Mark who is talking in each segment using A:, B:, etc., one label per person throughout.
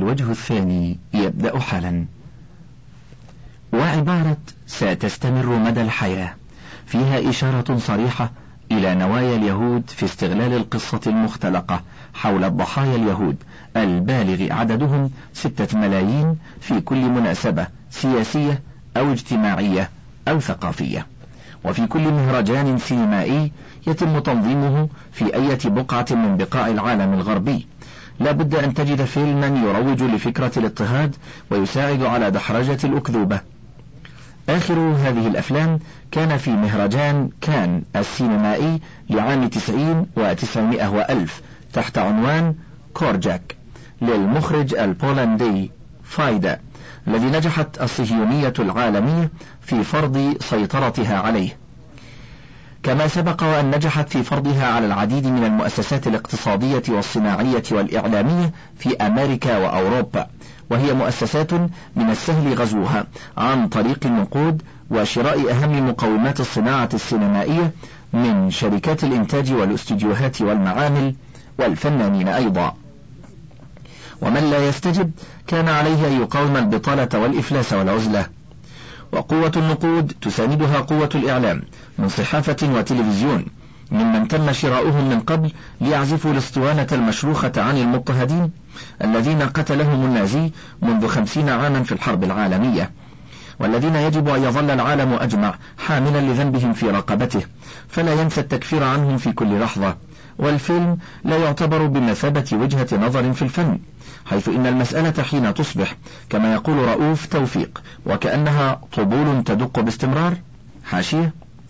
A: الوجه الثاني يبدأ حالا. وعبارة ستستمر مدى الحياة فيها إشارة صريحة إلى نوايا اليهود في استغلال القصة المختلقة حول الضحايا اليهود البالغ عددهم 6 ملايين في كل مناسبة سياسية أو اجتماعية أو ثقافية، وفي كل مهرجان سينمائي يتم تنظيمه في أي بقعة من بقاع العالم الغربي. لا بد أن تجد فيلما يروج لفكرة الاضطهاد ويساعد على دحرجة الأكذوبة. آخر هذه الأفلام كان في مهرجان كان السينمائي لعام 90 و900 و1000 تحت عنوان كورجاك للمخرج البولندي فايدا، الذي نجحت الصهيونية العالمية في فرض سيطرتها عليه، كما سبق وأن نجحت في فرضها على العديد من المؤسسات الاقتصادية والصناعية والإعلامية في أمريكا وأوروبا، وهي مؤسسات من السهل غزوها عن طريق النقود وشراء أهم مقومات الصناعة السينمائية من شركات الإنتاج والاستديوهات والمعامل والفنانين أيضا. ومن لا يستجب كان عليه أن يقاوم البطالة والإفلاس والعزلة. وقوة النقود تساندها قوة الإعلام من صحافة وتلفزيون ممن تم شراؤهم من قبل ليعزفوا الاسطوانة المشروخة عن المضطهدين الذين قتلهم النازي منذ 50 عاما في الحرب العالمية، والذين يجب أن يظل العالم أجمع حاملا لذنبهم في رقبته، فلا ينسى التكفير عنهم في كل لحظة. والفيلم لا يعتبر بمثابة وجهة نظر في الفن، حيث إن المسألة حين تصبح كما يقول رؤوف توفيق وكأنها طبول تدق باستمرار. حاشية: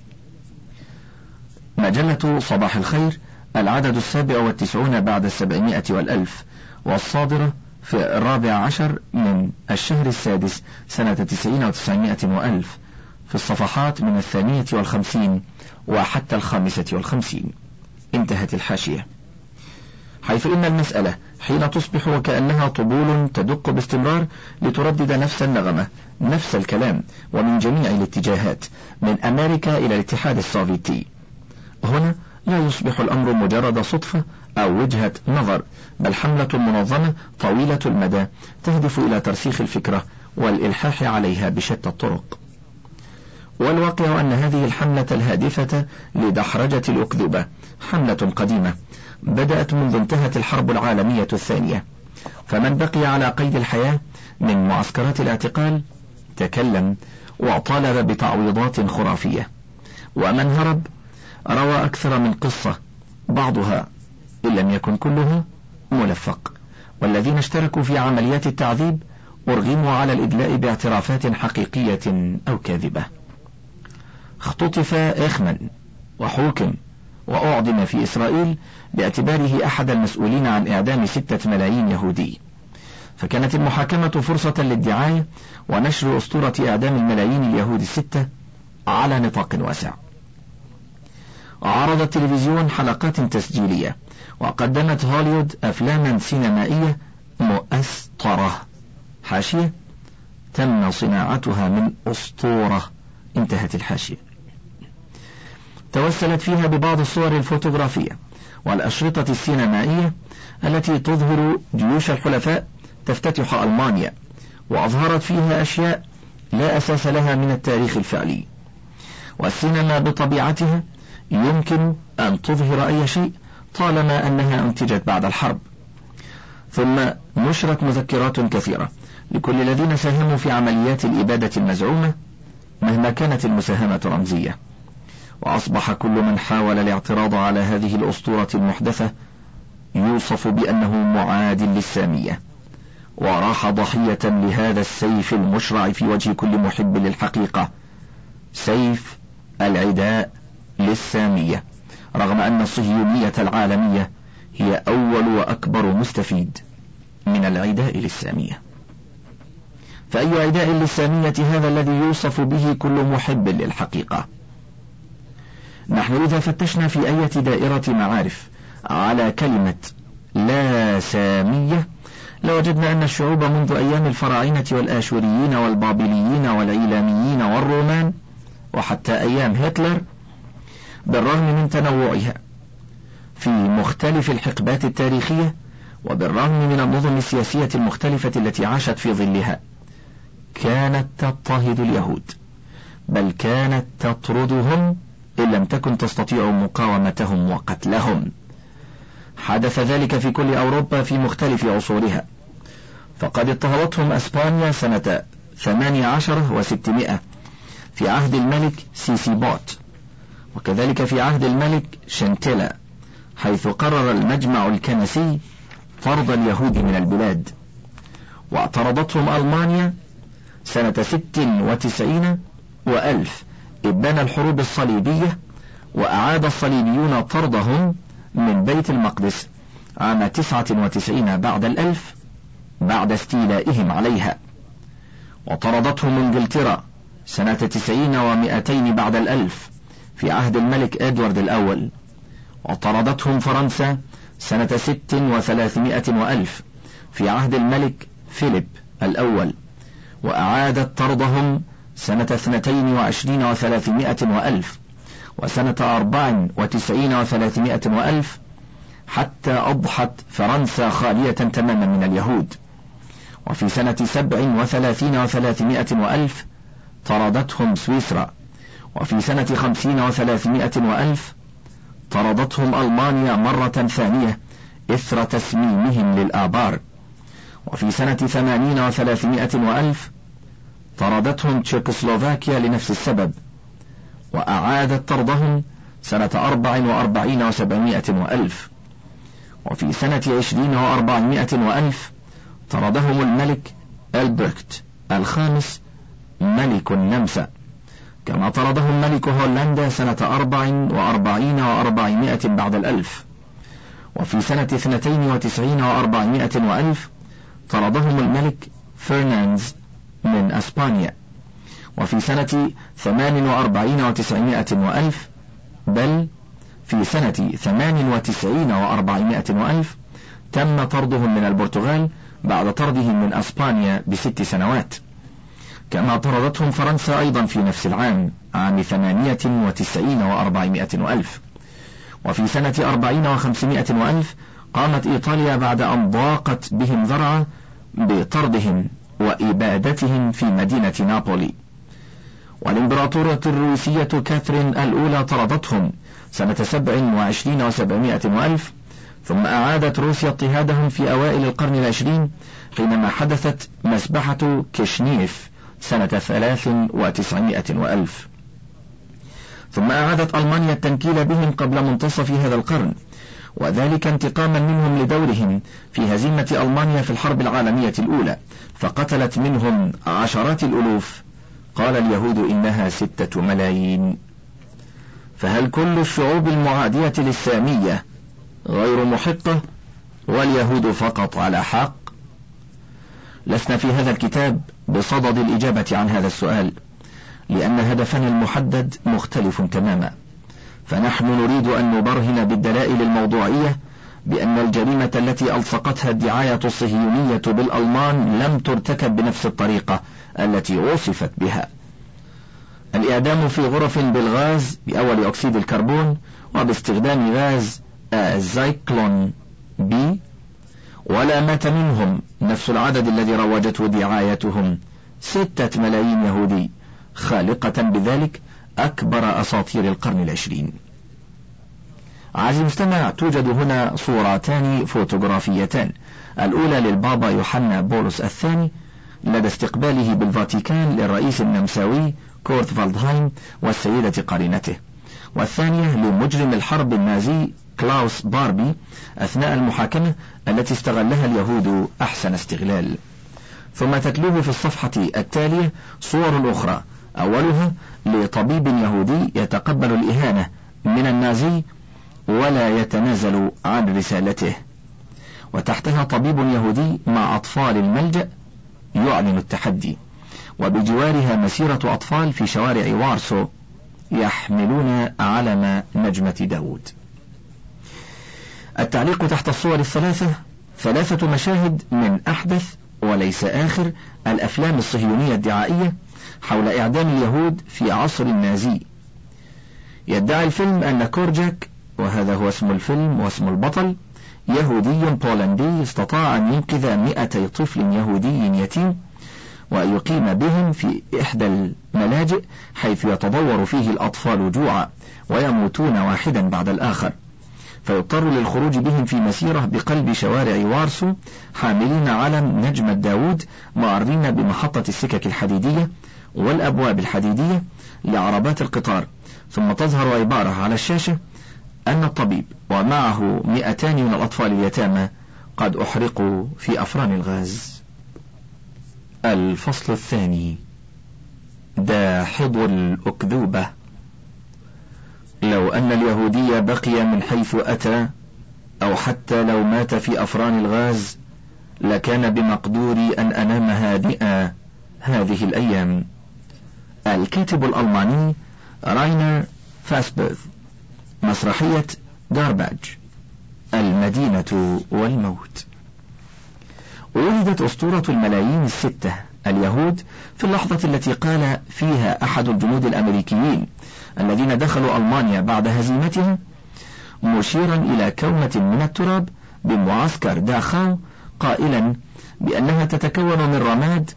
A: مجلة صباح الخير، العدد 97 بعد 700 و1000، والصادرة في 14 من الشهر السادس سنة 90 و900 و1000، في الصفحات من 52 وحتى 55. انتهت الحاشية. حيث إن المسألة حين تصبح وكأنها طبول تدق باستمرار لتردد نفس النغمة نفس الكلام ومن جميع الاتجاهات من أمريكا إلى الاتحاد السوفيتي، هنا لا يصبح الأمر مجرد صدفة أو وجهة نظر، بل حملة منظمة طويلة المدى تهدف إلى ترسيخ الفكرة والإلحاح عليها بشتى الطرق. والواقع أن هذه الحملة الهادفة لدحرجة الأكذوبة حملة قديمة بدأت منذ انتهت الحرب العالمية الثانية، فمن بقي على قيد الحياة من معسكرات الاعتقال تكلم وطالب بتعويضات خرافية، ومن هرب روى أكثر من قصة، بعضها إن لم يكن كلها ملفق، والذين اشتركوا في عمليات التعذيب أرغموا على الإدلاء باعترافات حقيقية أو كاذبة. اختطف إيخمان وحوكم وأعدم في إسرائيل باعتباره أحد المسؤولين عن إعدام 6 ملايين يهودي، فكانت المحاكمة فرصة للدعاية ونشر أسطورة إعدام الملايين اليهود 6 على نطاق واسع. عرض التلفزيون حلقات تسجيلية، وقدمت هوليوود أفلاما سينمائية مؤسطرة. حاشية: تم صناعتها من أسطورة. انتهت الحاشية. توسلت فيها ببعض الصور الفوتوغرافية والأشرطة السينمائية التي تظهر جيوش الحلفاء تفتتح ألمانيا، وأظهرت فيها أشياء لا أساس لها من التاريخ الفعلي. والسينما بطبيعتها يمكن أن تظهر أي شيء طالما أنها أنتجت بعد الحرب. ثم نشرت مذكرات كثيرة لكل الذين ساهموا في عمليات الإبادة المزعومة مهما كانت المساهمة رمزية، وأصبح كل من حاول الاعتراض على هذه الأسطورة المحدثة يوصف بأنه معاد للسامية، وراح ضحية لهذا السيف المشرع في وجه كل محب للحقيقة، سيف العداء للسامية، رغم أن الصهيونية العالمية هي أول وأكبر مستفيد من العداء للسامية. فأي عداء للسامية هذا الذي يوصف به كل محب للحقيقة؟ نحن إذا فتشنا في أي دائرة معارف على كلمة لا سامية لوجدنا أن الشعوب منذ أيام الفراعنة والآشوريين والبابليين والعيلاميين والرومان وحتى أيام هتلر، بالرغم من تنوعها في مختلف الحقبات التاريخية وبالرغم من النظم السياسية المختلفة التي عاشت في ظلها كانت تضطهد اليهود، بل كانت تطردهم إن لم تكن تستطيع مقاومتهم وقتلهم. حدث ذلك في كل أوروبا في مختلف عصورها، فقد اضطهدتهم أسبانيا سنة 18 و600 في عهد الملك سيسيبوت، وكذلك في عهد الملك شنتيلا، حيث قرر المجمع الكنسي طرد اليهود من البلاد. واعترضتهم ألمانيا سنة 96 و1000 إبان الحروب الصليبية، وأعاد الصليبيون طردهم من بيت المقدس عام 99 بعد 1000 بعد استيلائهم عليها. وطردتهم انجلترا سنة 90 و200 بعد 1000 في عهد الملك إدوارد الأول. وطردتهم فرنسا سنة 6 و300 و1000 في عهد الملك فيليب الأول، وأعادت طردهم سنة 22 و300 و1000 وسنة 94 و300 و1000 حتى أضحت فرنسا خالية تماما من اليهود. وفي سنة 37 و300 و1000 طردتهم سويسرا. وفي سنة 50 و300 و1000 طردتهم ألمانيا مرة ثانية إثر تسميمهم للآبار. وفي سنة 80 و300 و1000 طردتهم تشيكوسلوفاكيا لنفس السبب، وأعادت طردهم سنة 44 و700 و1000. وفي سنة 20 و400 و1000 طردهم الملك ألبرت الخامس ملك النمسا، كما طردهم ملك هولندا سنة 44 و400 بعد 1000. وفي سنة 92 و400 و1000 طردهم الملك فرناندز من أسبانيا. وفي سنة 48 و900 و1000 بل في سنة 98 و400 و1000 تم طردهم من البرتغال بعد طردهم من أسبانيا ب6 سنوات، كما طردتهم فرنسا أيضا في نفس العام عام 98 و400 و1000. وفي سنة 40 و500 و1000 قامت إيطاليا بعد أن ضاقت بهم ذرعا بطردهم وإبادتهم في مدينة نابولي. والإمبراطورة الروسية كاثرين الأولى طردتهم سنة 27 و700 و1000، ثم أعادت روسيا اضطهادهم في أوائل القرن العشرين حينما حدثت مسبحة كيشنيف سنة 93 و1000. ثم أعادت ألمانيا التنكيل بهم قبل منتصف هذا القرن، وذلك انتقاما منهم لدورهم في هزيمة ألمانيا في الحرب العالمية الأولى، فقتلت منهم عشرات الألوف. قال اليهود إنها 6 ملايين. فهل كل الشعوب المعادية للسامية غير محقة واليهود فقط على حق؟ لسنا في هذا الكتاب بصدد الإجابة عن هذا السؤال، لأن هدفنا المحدد مختلف تماما. فنحن نريد أن نبرهن بالدلائل الموضوعية بأن الجريمة التي ألصقتها الدعاية الصهيونية بالألمان لم ترتكب بنفس الطريقة التي وصفت بها: الإعدام في غرف بالغاز بأول أكسيد الكربون وباستخدام غاز الزيكلون بي، ولا مات منهم نفس العدد الذي روجته دعايتهم 6 ملايين يهودي، خالقة بذلك أكبر أساطير القرن العشرين. عزيزي المستمع، توجد هنا صورتان فوتوغرافيتان، الأولى للبابا يوحنا بولس الثاني لدى استقباله بالفاتيكان للرئيس النمساوي كورت فالدهايم والسيدة قرينته، والثانية لمجرم الحرب النازي كلاوس باربي أثناء المحاكمة التي استغلها اليهود أحسن استغلال. ثم تتلوه في الصفحة التالية صور أخرى، أولها لطبيب يهودي يتقبل الإهانة من النازي ولا يتنازل عن رسالته، وتحتها طبيب يهودي مع أطفال الملجأ يعلن التحدي، وبجوارها مسيرة أطفال في شوارع وارسو يحملون علم نجمة داود. التعليق تحت الصور الثلاثة: 3 مشاهد من أحدث وليس آخر الأفلام الصهيونية الدعائية حول إعدام اليهود في عصر النازي. يدعي الفيلم أن كورجاك، وهذا هو اسم الفيلم واسم البطل، يهودي بولندي استطاع أن ينقذ 200 طفل يهودي يتيم ويقيم بهم في إحدى الملاجئ حيث يتضور فيه الأطفال جوعا ويموتون واحدا بعد الآخر، فيضطر للخروج بهم في مسيرة بقلب شوارع وارسو حاملين علم نجمة داود مارين بمحطة السكك الحديدية والأبواب الحديدية لعربات القطار، ثم تظهر عبارة على الشاشة أن الطبيب ومعه 200 من الأطفال اليتامى قد أحرقوا في أفران الغاز. الفصل الثاني: داحض الأكذوبة. لو أن اليهودي بقي من حيث أتى أو حتى لو مات في أفران الغاز لكان بمقدوري أن أنام هادئا هذه الأيام. الكاتب الألماني راينر فاسبرث، مسرحية جارباج، المدينة والموت. ولدت أسطورة الملايين الستة اليهود في اللحظة التي قال فيها أحد الجنود الأمريكيين الذين دخلوا ألمانيا بعد هزيمتها مشيرا إلى كومة من التراب بمعسكر داخاو قائلا بأنها تتكون من رماد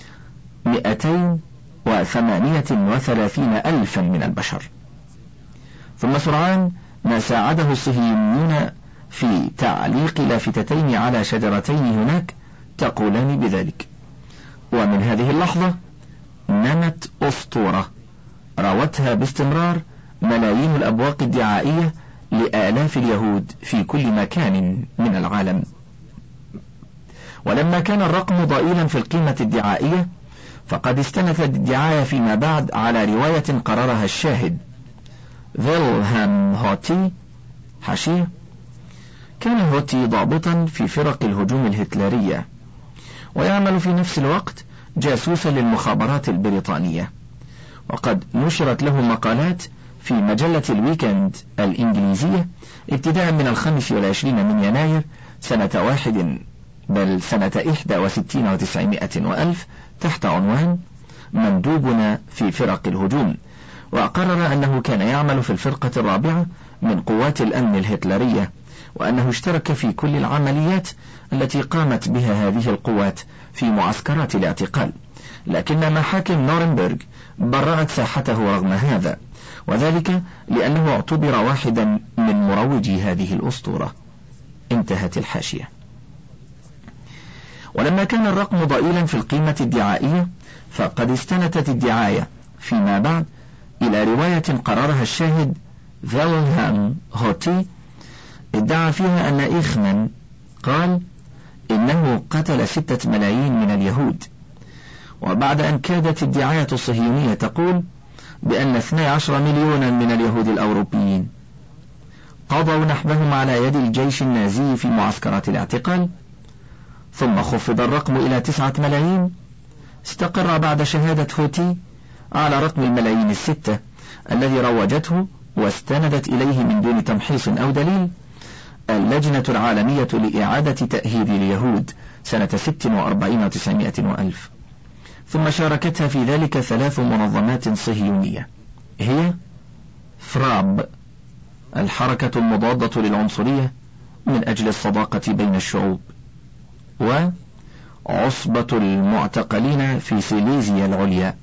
A: 238 ألفا من البشر. ثم سرعان ما ساعده الصهيونيون في تعليق لافتتين على شجرتين هناك تقولان بذلك، ومن هذه اللحظة نمت أسطورة راوتها باستمرار ملايين الأبواق الدعائية لآلاف اليهود في كل مكان من العالم. ولما كان الرقم ضئيلا في القيمة الدعائية فقد استندت الدعاية فيما بعد على رواية قررها الشاهد فيلهام هوتي حاشية. كان هوتي ضابطا في فرق الهجوم الهتلرية ويعمل في نفس الوقت جاسوسا للمخابرات البريطانية، وقد نشرت له مقالات في مجلة الويكند الإنجليزية ابتداء من 25 من يناير سنة 61 و900 وألف تحت عنوان مندوبنا في فرق الهجوم، وقرر أنه كان يعمل في الفرقة الرابعة من قوات الأمن الهتلرية، وأنه اشترك في كل العمليات التي قامت بها هذه القوات في معسكرات الاعتقال، لكن محاكم نورنبرغ برأت ساحته رغم هذا، وذلك لأنه اعتبر واحدا من مروجي هذه الأسطورة. انتهت الحاشية. ولما كان الرقم ضئيلا في القيمة الدعائية فقد استندت الدعاية فيما بعد إلى رواية قررها الشاهد فيلهام هوتي ادعى فيها أن إيخمان قال إنه قتل 6 ملايين من اليهود، وبعد أن كادت الدعاية الصهيونية تقول بأن 12 مليونا من اليهود الأوروبيين قضوا نحبهم على يد الجيش النازي في معسكرات الاعتقال، ثم خفض الرقم إلى 9 ملايين، استقر بعد شهادة هوتي على رقم الملايين 6 الذي روجته واستندت إليه من دون تمحيص أو دليل اللجنة العالمية لإعادة تأهيل اليهود سنة 46 و900 وألف. ثم شاركتها في ذلك 3 منظمات صهيونية هي فراب، الحركة المضادة للعنصرية من أجل الصداقة بين الشعوب، وعصبة المعتقلين في سيليزيا العليا،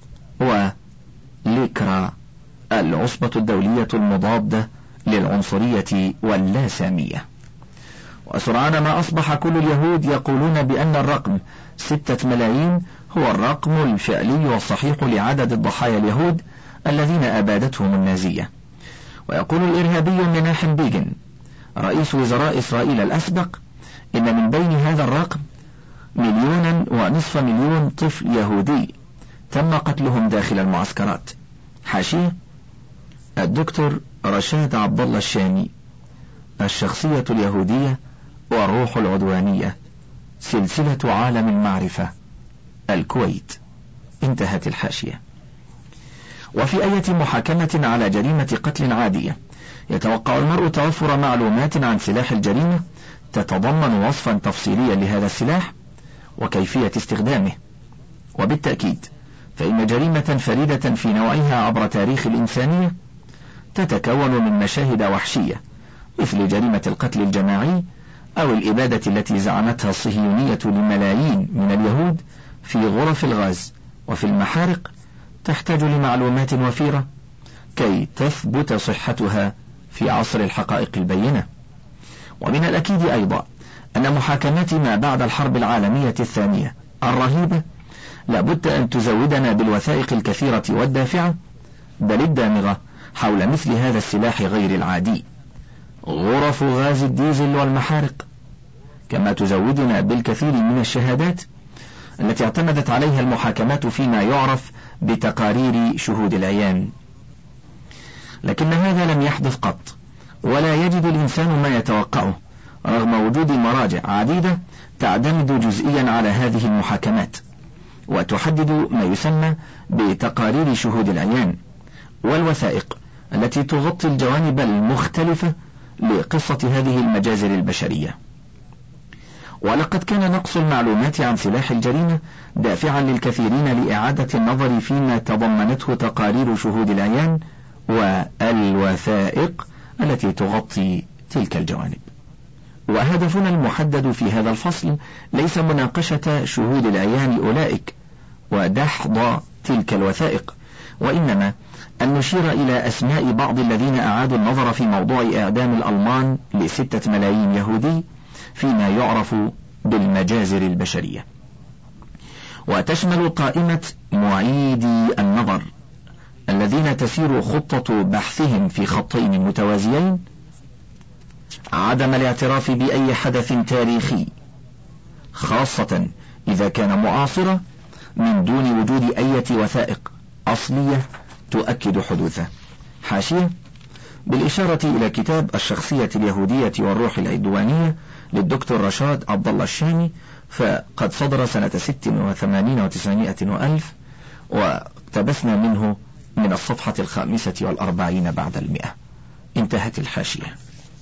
A: وليكرا، العصبة الدولية المضادة للعنصرية واللاسامية. وسرعان ما أصبح كل اليهود يقولون بأن الرقم 6 ملايين هو الرقم الفعلي والصحيح لعدد الضحايا اليهود الذين أبادتهم النازية. ويقول الإرهابي مناحم بيغن رئيس وزراء إسرائيل الأسبق إن من بين هذا الرقم 1.5 مليون طفل يهودي تم قتلهم داخل المعسكرات. حاشية: الدكتور رشاد عبد الله الشامي، الشخصية اليهودية والروح العدوانية، سلسلة عالم المعرفة، الكويت. انتهت الحاشية. وفي أي محاكمة على جريمة قتل عادية يتوقع المرء توفر معلومات عن سلاح الجريمة تتضمن وصفا تفصيليا لهذا السلاح وكيفية استخدامه، وبالتأكيد فإن جريمة فريدة في نوعها عبر تاريخ الإنسانية تتكون من مشاهد وحشية مثل جريمة القتل الجماعي أو الإبادة التي زعمتها الصهيونية لملايين من اليهود في غرف الغاز وفي المحارق تحتاج لمعلومات وفيرة كي تثبت صحتها في عصر الحقائق البينة. ومن الأكيد أيضا أن محاكمات ما بعد الحرب العالمية الثانية الرهيبة لابد أن تزودنا بالوثائق الكثيرة والدافعة بل الدامغة حول مثل هذا السلاح غير العادي، غرف غاز الديزل والمحارق، كما تزودنا بالكثير من الشهادات التي اعتمدت عليها المحاكمات فيما يعرف بتقارير شهود العيان. لكن هذا لم يحدث قط، ولا يجد الإنسان ما يتوقعه رغم وجود مراجع عديدة تعتمد جزئيا على هذه المحاكمات وتحدد ما يسمى بتقارير شهود العيان والوثائق التي تغطي الجوانب المختلفة لقصة هذه المجازر البشرية. ولقد كان نقص المعلومات عن سلاح الجريمة دافعا للكثيرين لإعادة النظر فيما تضمنته تقارير شهود العيان والوثائق التي تغطي تلك الجوانب. وهدفنا المحدد في هذا الفصل ليس مناقشة شهود العيان أولئك ودحض تلك الوثائق، وإنما أن نشير إلى أسماء بعض الذين أعادوا النظر في موضوع إعدام الألمان ل6 ملايين يهودي فيما يعرف بالمجازر البشرية. وتشمل قائمة معيدي النظر الذين تسير خطة بحثهم في خطين متوازيين عدم الاعتراف بأي حدث تاريخي، خاصة إذا كان معاصرا، من دون وجود أي وثائق أصلية تؤكد حدوثه. حاشية: بالإشارة إلى كتاب الشخصية اليهودية والروح العدوانية للدكتور رشاد عبد الله الشامي، فقد صدر سنة 86 و900 وألف، واقتبسنا منه من الصفحة 45 بعد 100. انتهت الحاشية.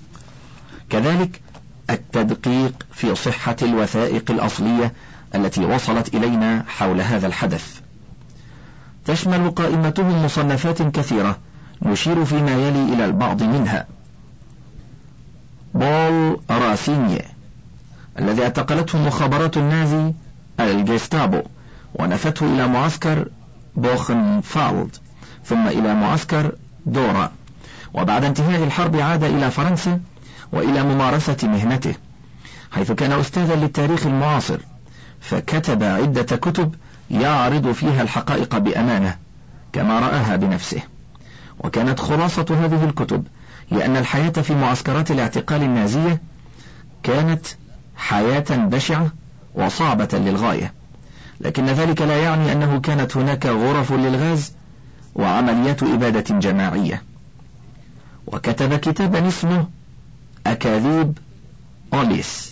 A: كذلك التدقيق في صحة الوثائق الأصلية التي وصلت إلينا حول هذا الحدث. تشمل قائمتهم مصنفات كثيرة نشير فيما يلي إلى البعض منها: بول راسينيه الذي اعتقلته مخابرات النازي الجيستابو ونفته إلى معسكر بوخنفالد ثم إلى معسكر دورا، وبعد انتهاء الحرب عاد إلى فرنسا وإلى ممارسة مهنته، حيث كان أستاذا للتاريخ المعاصر، فكتب عدة كتب يعرض فيها الحقائق بأمانة كما رآها بنفسه. وكانت خلاصة هذه الكتب هي أن الحياة في معسكرات الاعتقال النازية كانت حياة بشعة وصعبة للغاية، لكن ذلك لا يعني أنه كانت هناك غرف للغاز وعمليات إبادة جماعية. وكتب كتابا اسمه أكاذيب أوليس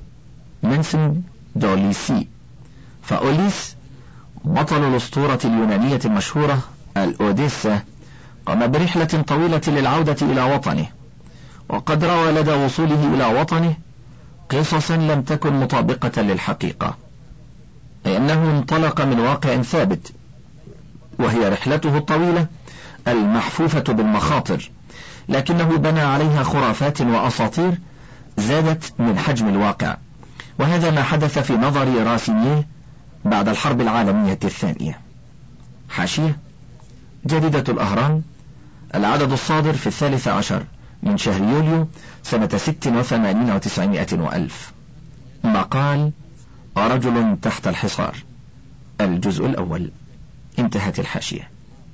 A: منسن دوليسي. فأوليس بطل الأسطورة اليونانية المشهورة الأوديسا قام برحلة طويلة للعودة إلى وطنه، وقد روى لدى وصوله إلى وطنه قصصا لم تكن مطابقة للحقيقة، أي أنه انطلق من واقع ثابت وهي رحلته الطويلة المحفوفة بالمخاطر، لكنه بنى عليها خرافات وأساطير زادت من حجم الواقع. وهذا ما حدث في نظر راسينيه بعد الحرب العالمية الثانية. حاشية: جريدة الأهرام، العدد الصادر في 13 من شهر يوليو سنة 86 و900 وألف. مقال رجل تحت الحصار، الجزء الأول. انتهت الحاشية.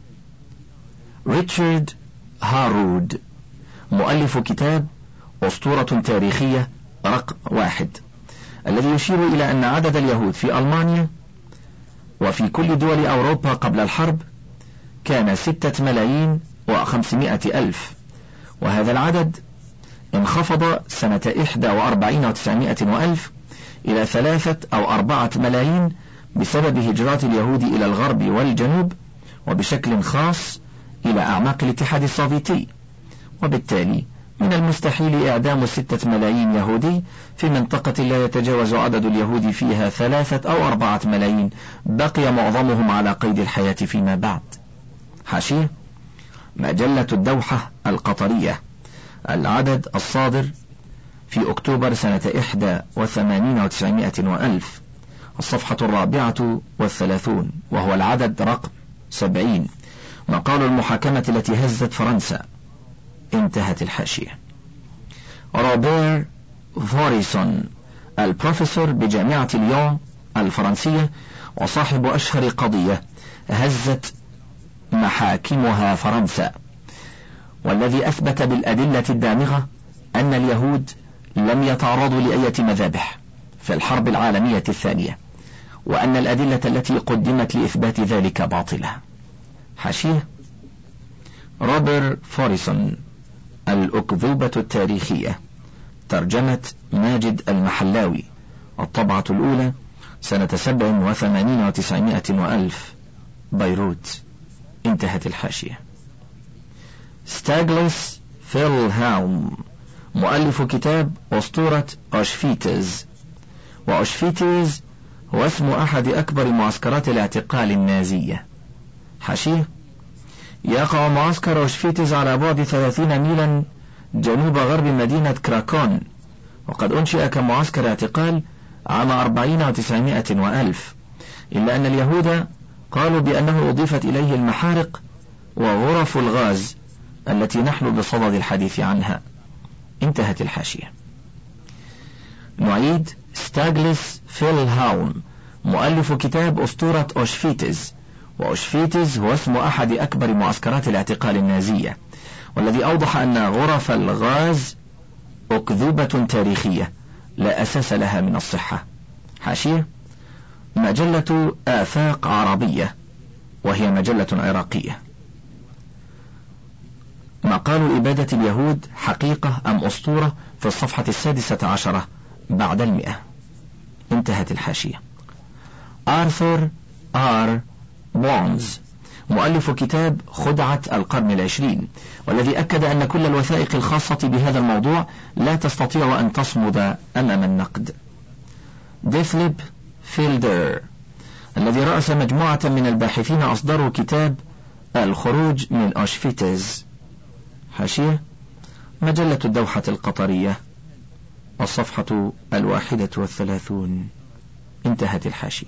A: ريتشارد هارود مؤلف كتاب أسطورة تاريخية رقم 1، الذي يشير إلى أن عدد اليهود في ألمانيا وفي كل دول أوروبا قبل الحرب كان 6,500,000، وهذا العدد انخفض سنة 41 و900 وألف إلى 3 أو 4 ملايين بسبب هجرات اليهود إلى الغرب والجنوب، وبشكل خاص إلى أعماق الاتحاد السوفيتي. وبالتالي من المستحيل إعدام 6 ملايين يهودي في منطقة لا يتجاوز عدد اليهود فيها 3 أو 4 ملايين، بقي معظمهم على قيد الحياة فيما بعد. حاشية: مجلة الدوحة القطرية، العدد الصادر في أكتوبر سنة 81 و900 وألف، الصفحة 34، وهو العدد رقم 70. مقال المحاكمة التي هزت فرنسا. انتهت الحاشية. روبير فوريسون، البروفيسور بجامعة ليون الفرنسية وصاحب أشهر قضية هزت محاكمها فرنسا، والذي أثبت بالأدلة الدامغة أن اليهود لم يتعرضوا لأية مذابح في الحرب العالمية الثانية، وأن الأدلة التي قدمت لإثبات ذلك باطلة. حاشية. روبر فوريسون، الأكذوبة التاريخية، ترجمة ماجد المحلاوي، الطبعة الأولى سنة 87 و900 وألف، بيروت. انتهت الحاشية. ستاغلس فيلهاوم، مؤلف كتاب أسطورة أوشفيتز، وأوشفيتز هو اسم أحد أكبر معسكرات الاعتقال النازية. حاشية. يقع معسكر أوشفيتز على بعد 30 ميلا جنوب غرب مدينة كراكون، وقد أنشئ كمعسكر اعتقال عام 40 و900 وألف، إلا أن اليهود قالوا بأنه أضيفت إليه المحارق وغرف الغاز التي نحن بصدد الحديث عنها. انتهت الحاشية. نعيد. ستاغلس فيلهاوم، مؤلف كتاب أسطورة أوشفيتز، وأوشفيتز هو اسم أحد أكبر معسكرات الاعتقال النازية، والذي أوضح أن غرف الغاز أكذوبة تاريخية لا أساس لها من الصحة. حاشية. مجلة آفاق عربية، وهي مجلة عراقية. مقال إبادة اليهود حقيقة أم أسطورة، في الصفحة 16 بعد 100. انتهت الحاشية. آرثر آر بونز، مؤلف كتاب خدعة القرن العشرين، والذي أكد أن كل الوثائق الخاصة بهذا الموضوع لا تستطيع أن تصمد أمام النقد. ديثليب فيلدر، الذي رأس مجموعة من الباحثين أصدروا كتاب الخروج من أوشفيتز. حاشية. مجلة الدوحة القطرية، الصفحة 31. انتهت الحاشية.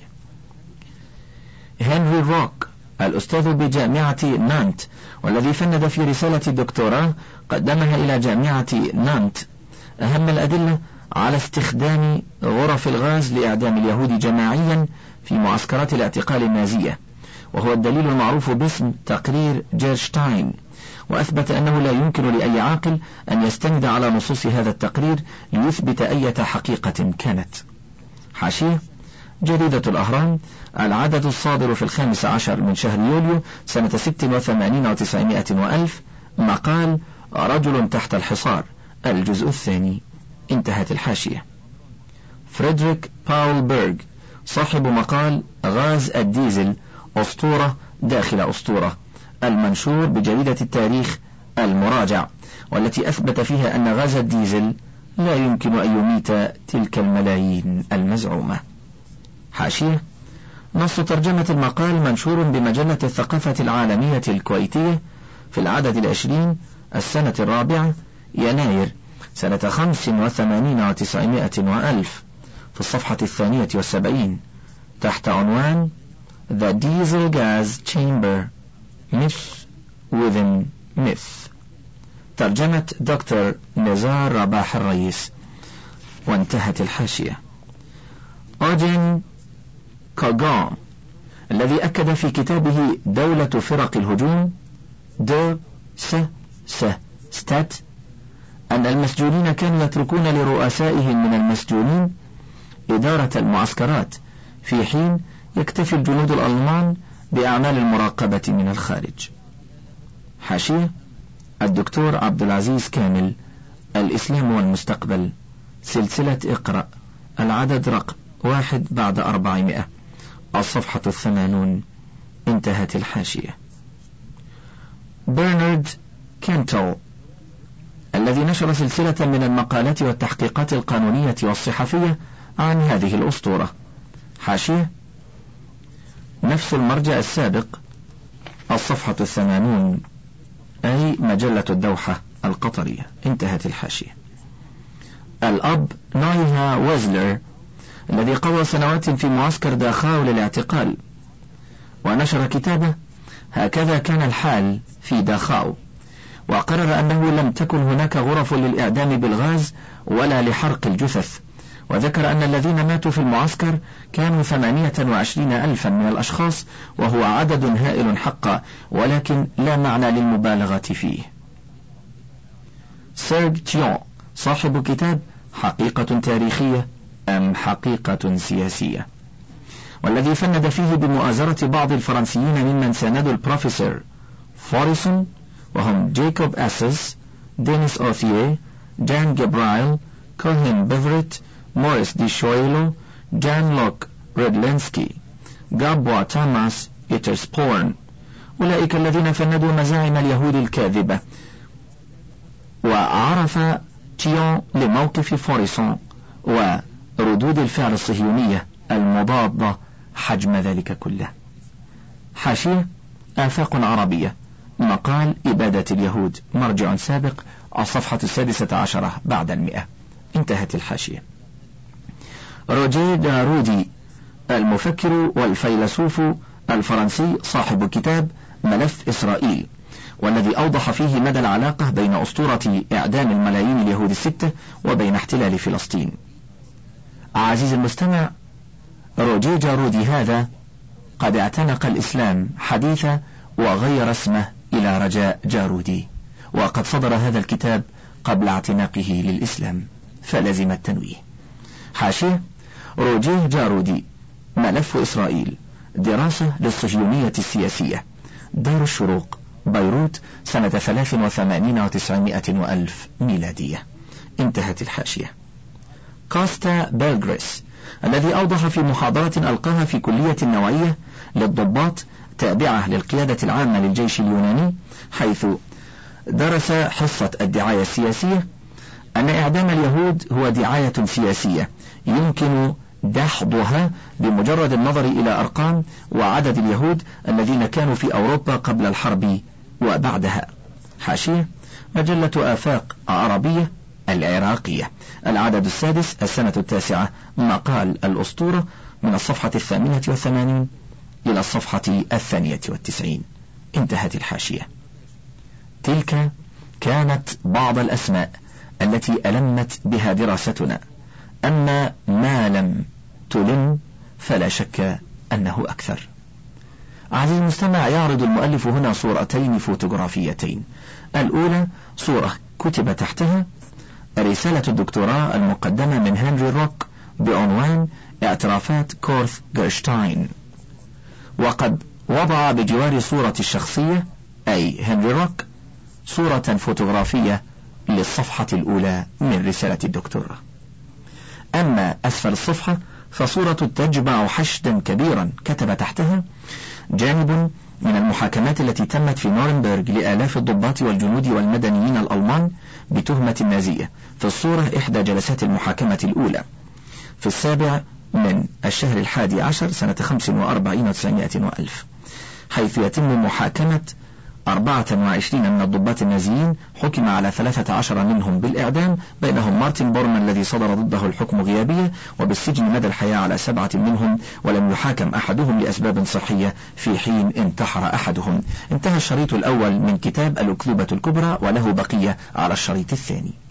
A: هنري روك، الأستاذ بجامعة نانت، والذي فند في رسالة دكتوراه قدمها إلى جامعة نانت أهم الأدلة على استخدام غرف الغاز لإعدام اليهود جماعيا في معسكرات الاعتقال النازية، وهو الدليل المعروف باسم تقرير جيرشتاين، وأثبت أنه لا يمكن لأي عاقل أن يستند على نصوص هذا التقرير ليثبت أي حقيقة كانت. حاشية. جريدة الأهرام، العدد الصادر في 15 من شهر يوليو سنة 86 و900 وألف، مقال رجل تحت الحصار، الجزء الثاني. انتهت الحاشية. فريدريك باول بيرغ، صاحب مقال غاز الديزل أسطورة داخل أسطورة، المنشور بجريدة التاريخ المراجع، والتي أثبت فيها أن غاز الديزل لا يمكن أن يميت تلك الملايين المزعومة. حاشية. نص ترجمة المقال منشور بمجلة الثقافة العالمية الكويتية في العدد 20 السنة 4 يناير سنة 85 و900 وألف، في الصفحة 72 تحت عنوان The Diesel Gas Chamber Myth Within Myth، ترجمة دكتور نزار رباح الرئيس. وانتهت الحاشية. أوجين كاغام، الذي أكد في كتابه دولة فرق الهجوم دو ستات أن المسجونين كانوا يتركون لرؤسائهم من المسجونين إدارة المعسكرات، في حين يكتفي الجنود الألمان بأعمال المراقبة من الخارج. حاشية. الدكتور عبد العزيز كامل، الإسلام والمستقبل، سلسلة اقرأ، العدد رقم 1 بعد 400، الصفحة 80. انتهت الحاشية. برنارد كانتل، الذي نشر سلسلة من المقالات والتحقيقات القانونية والصحفية عن هذه الأسطورة. حاشية. نفس المرجع السابق، الصفحة 80، أي مجلة الدوحة القطرية. انتهت الحاشية. الأب نايها ويزلر الذي قضى سنوات في معسكر داخاو للاعتقال، ونشر كتابه هكذا كان الحال في داخاو، وقرر أنه لم تكن هناك غرف للإعدام بالغاز ولا لحرق الجثث، وذكر أن الذين ماتوا في المعسكر كانوا 28,000 من الأشخاص، وهو عدد هائل حقا، ولكن لا معنى للمبالغة فيه. سيرج تيون صاحب كتاب حقيقة تاريخية أم حقيقة سياسية، والذي فند فيه بمؤازرة بعض الفرنسيين ممن ساندوا البروفيسور فوريسون، وهم جيكوب أسس، دينيس أوثييه، جان جبرايل، كوهين بيفريت، موريس دي شويلو، جان لوك ريدلينسكي، جابوا توماس إيترسبورن، أولئك الذين فندوا مزاعم اليهود الكاذبة. وعرف تيون لموقف فوريسون وردود الفعل الصهيونية المضادة حجم ذلك كله. حاشية: آفاق عربية، مقال إبادة اليهود، مرجع سابق، الصفحة 16 بعد 100. انتهت الحاشية. روجيه دارودي المفكر والفيلسوف الفرنسي صاحب كتاب ملف إسرائيل، والذي أوضح فيه مدى العلاقة بين أسطورة إعدام الملايين اليهود 6 وبين احتلال فلسطين. عزيزي المستمع، روجيه دارودي هذا قد اعتنق الإسلام حديثا وغير اسمه إلى رجاء جارودي، وقد صدر هذا الكتاب قبل اعتناقه للإسلام، فلزم التنويه. حاشية: روجيه دارودي ملف إسرائيل، دراسة للصهيونية السياسية، دار الشروق، بيروت، سنة 83 و900 وألف ميلادية. انتهت الحاشية. كوستا بيلغريس الذي أوضح في محاضرة ألقاها في كلية النوعية للضباط تابعة للقيادة العامة للجيش اليوناني، حيث درس حصة الدعاية السياسية، أن إعدام اليهود هو دعاية سياسية يمكن دحضها بمجرد النظر إلى أرقام وعدد اليهود الذين كانوا في أوروبا قبل الحرب وبعدها. حاشية: مجلة آفاق عربية العراقية، العدد 6، السنة 9، مقال الأسطورة، من الصفحة 88 إلى الصفحة 92. انتهت الحاشية. تلك كانت بعض الأسماء التي ألمت بها دراستنا، أما ما لم تلم فلا شك أنه أكثر. عزيزي المستمع، يعرض المؤلف هنا صورتين فوتوغرافيتين. الأولى صورة كتب تحتها رسالة الدكتوراه المقدمة من هنري روك بعنوان اعترافات كورث جيرشتاين، وقد وضع بجوار صورة الشخصية أي هنري روك صورة فوتوغرافية للصفحة الأولى من رسالة الدكتوراه. أما أسفل الصفحة فصورة تجمع حشدا كبيرا كتب تحتها جانب من المحاكمات التي تمت في نورنبرغ لآلاف الضباط والجنود والمدنيين الألمان بتهمة النازية. في الصورة إحدى جلسات المحاكمة الأولى في 7 من الشهر 11 سنة 45 و900 وألف، حيث يتم محاكمة 24 من الضباط النازيين، حكم على 13 منهم بالإعدام، بينهم مارتن بورمان الذي صدر ضده الحكم غيابية، وبالسجن مدى الحياة على 7 منهم، ولم يحاكم أحدهم لأسباب صحية في حين انتحر أحدهم. انتهى الشريط الأول من كتاب الأكذوبة الكبرى، وله بقية على الشريط الثاني.